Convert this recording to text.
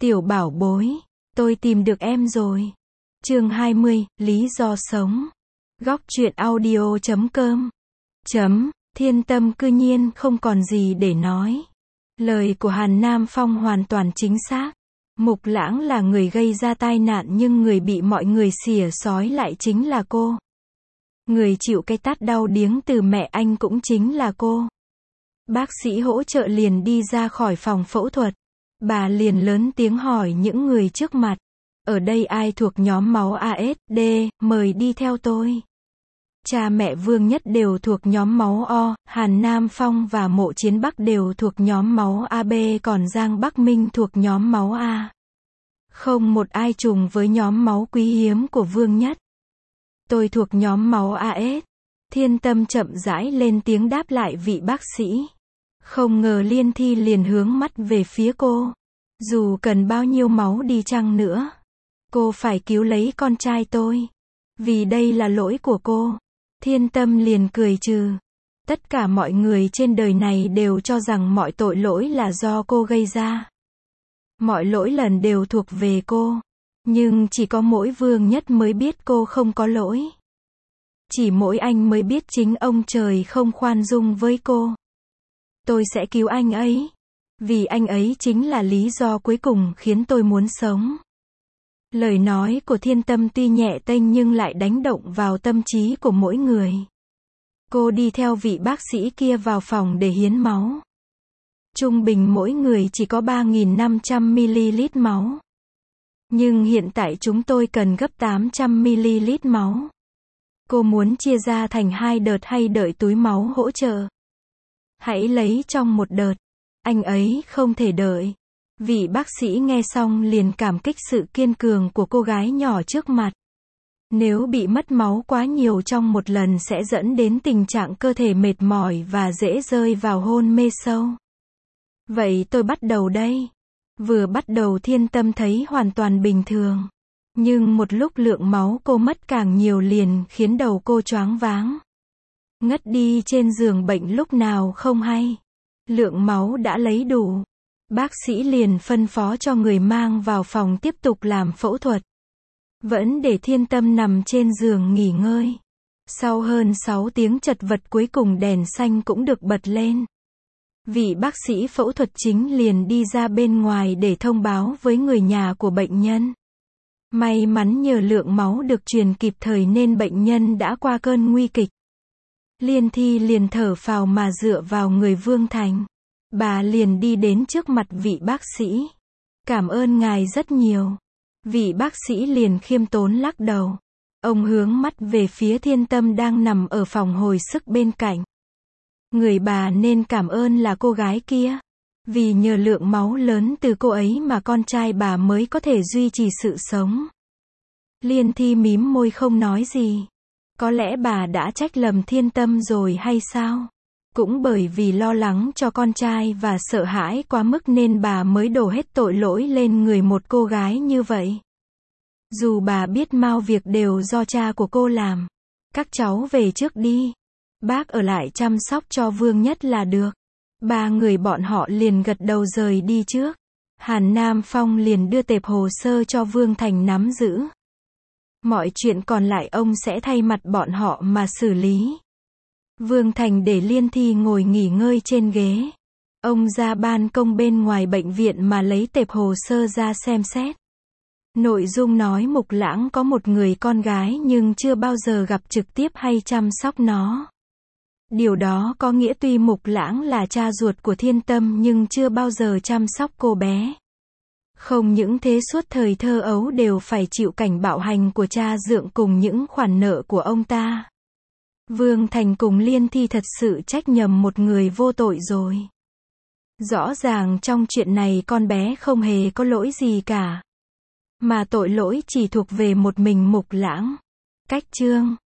Tiểu bảo bối, tôi tìm được em rồi. Chương 20, lý do sống. Góc truyện audio.com. Thiên Tâm cư nhiên không còn gì để nói. Lời của Hàn Nam Phong hoàn toàn chính xác. Mục Lãng là người gây ra tai nạn nhưng người bị mọi người xỉa xói lại chính là cô. Người chịu cái tát đau điếng từ mẹ anh cũng chính là cô. Bác sĩ hỗ trợ liền đi ra khỏi phòng phẫu thuật. Bà liền lớn tiếng hỏi những người trước mặt. Ở đây ai thuộc nhóm máu ASD, mời đi theo tôi. Cha mẹ Vương Nhất đều thuộc nhóm máu O, Hàn Nam Phong và Mộ Chiến Bắc đều thuộc nhóm máu AB, còn Giang Bắc Minh thuộc nhóm máu A. Không một ai trùng với nhóm máu quý hiếm của Vương Nhất. Tôi thuộc nhóm máu AS. Thiên Tâm chậm rãi lên tiếng đáp lại vị bác sĩ. Không ngờ Liên Thi liền hướng mắt về phía cô. Dù cần bao nhiêu máu đi chăng nữa, cô phải cứu lấy con trai tôi. Vì đây là lỗi của cô. Thiên Tâm liền cười trừ. Tất cả mọi người trên đời này đều cho rằng mọi tội lỗi là do cô gây ra. Mọi lỗi lầm đều thuộc về cô. Nhưng chỉ có mỗi Vương Nhất mới biết cô không có lỗi. Chỉ mỗi anh mới biết chính ông trời không khoan dung với cô. Tôi sẽ cứu anh ấy. Vì anh ấy chính là lý do cuối cùng khiến tôi muốn sống. Lời nói của Thiên Tâm tuy nhẹ tênh nhưng lại đánh động vào tâm trí của mỗi người. Cô đi theo vị bác sĩ kia vào phòng để hiến máu. Trung bình mỗi người chỉ có 3.500ml máu. Nhưng hiện tại chúng tôi cần gấp 800ml máu. Cô muốn chia ra thành 2 đợt hay đợi túi máu hỗ trợ? Hãy lấy trong một đợt. Anh ấy không thể đợi. Vị bác sĩ nghe xong liền cảm kích sự kiên cường của cô gái nhỏ trước mặt. Nếu bị mất máu quá nhiều trong một lần sẽ dẫn đến tình trạng cơ thể mệt mỏi và dễ rơi vào hôn mê sâu. Vậy tôi bắt đầu đây. Vừa bắt đầu Thiên Tâm thấy hoàn toàn bình thường. Nhưng một lúc lượng máu cô mất càng nhiều liền khiến đầu cô choáng váng. Ngất đi trên giường bệnh lúc nào không hay. Lượng máu đã lấy đủ. Bác sĩ liền phân phó cho người mang vào phòng tiếp tục làm phẫu thuật. Vẫn để Thiên Tâm nằm trên giường nghỉ ngơi. Sau hơn 6 tiếng chật vật cuối cùng đèn xanh cũng được bật lên. Vị bác sĩ phẫu thuật chính liền đi ra bên ngoài để thông báo với người nhà của bệnh nhân. May mắn nhờ lượng máu được truyền kịp thời nên bệnh nhân đã qua cơn nguy kịch. Liên Thi liền thở phào mà dựa vào người Vương Thành. Bà liền đi đến trước mặt vị bác sĩ. Cảm ơn ngài rất nhiều. Vị bác sĩ liền khiêm tốn lắc đầu. Ông hướng mắt về phía Thiên Tâm đang nằm ở phòng hồi sức bên cạnh. Người bà nên cảm ơn là cô gái kia. Vì nhờ lượng máu lớn từ cô ấy mà con trai bà mới có thể duy trì sự sống. Liên Thi mím môi không nói gì. Có lẽ bà đã trách lầm Thiên Tâm rồi hay sao? Cũng bởi vì lo lắng cho con trai và sợ hãi quá mức nên bà mới đổ hết tội lỗi lên người một cô gái như vậy. Dù bà biết mau việc đều do cha của cô làm. Các cháu về trước đi. Bác ở lại chăm sóc cho Vương Nhất là được. Ba người bọn họ liền gật đầu rời đi trước. Hàn Nam Phong liền đưa tệp hồ sơ cho Vương Thành nắm giữ. Mọi chuyện còn lại ông sẽ thay mặt bọn họ mà xử lý. Vương Thành để Liên Thi ngồi nghỉ ngơi trên ghế. Ông ra ban công bên ngoài bệnh viện mà lấy tệp hồ sơ ra xem xét. Nội dung nói Mục Lãng có một người con gái nhưng chưa bao giờ gặp trực tiếp hay chăm sóc nó. Điều đó có nghĩa tuy Mục Lãng là cha ruột của Thiên Tâm nhưng chưa bao giờ chăm sóc cô bé. Không những thế suốt thời thơ ấu đều phải chịu cảnh bạo hành của cha dượng cùng những khoản nợ của ông ta. Vương Thành cùng Liên Thi thật sự trách nhầm một người vô tội rồi. Rõ ràng trong chuyện này con bé không hề có lỗi gì cả. Mà tội lỗi chỉ thuộc về một mình Mục Lãng. Cách chương